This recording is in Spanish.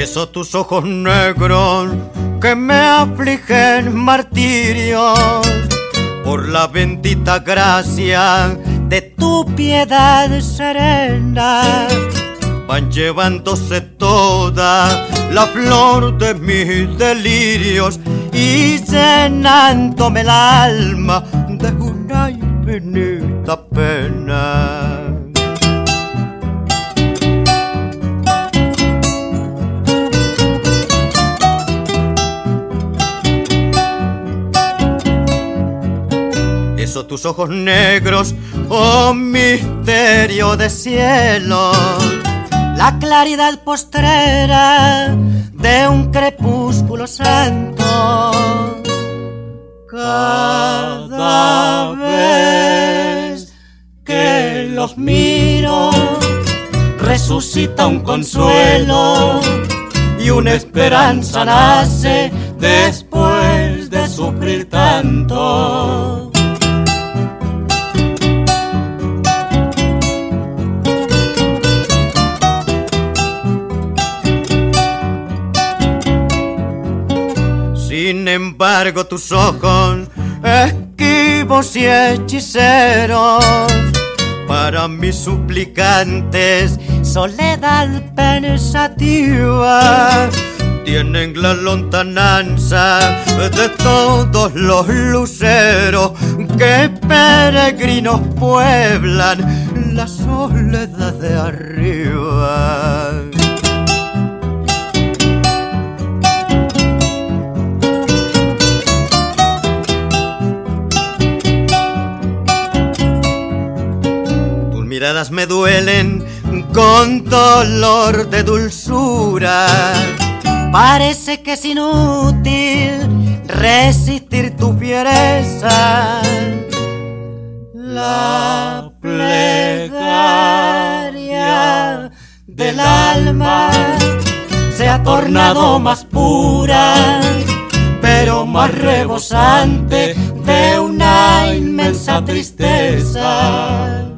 Esos tus ojos negros que me afligen martirio, por la bendita gracia de tu piedad serena, van llevándose toda la flor de mis delirios y llenándome el alma de una infinita pena. Esos tus ojos negros, oh misterio de cielo, la claridad postrera de un crepúsculo santo. Cada vez que los miro, resucita un consuelo y una esperanza nace después de sufrir tanto. Sin embargo, tus ojos, esquivos y hechiceros, para mis suplicantes, soledad pensativa, tienen la lontananza de todos los luceros que peregrinos pueblan la soledad de arriba. Miradas me duelen con dolor de dulzura. Parece que es inútil resistir tu fiereza. La plegaria del alma se ha tornado más pura, pero más rebosante de una inmensa tristeza.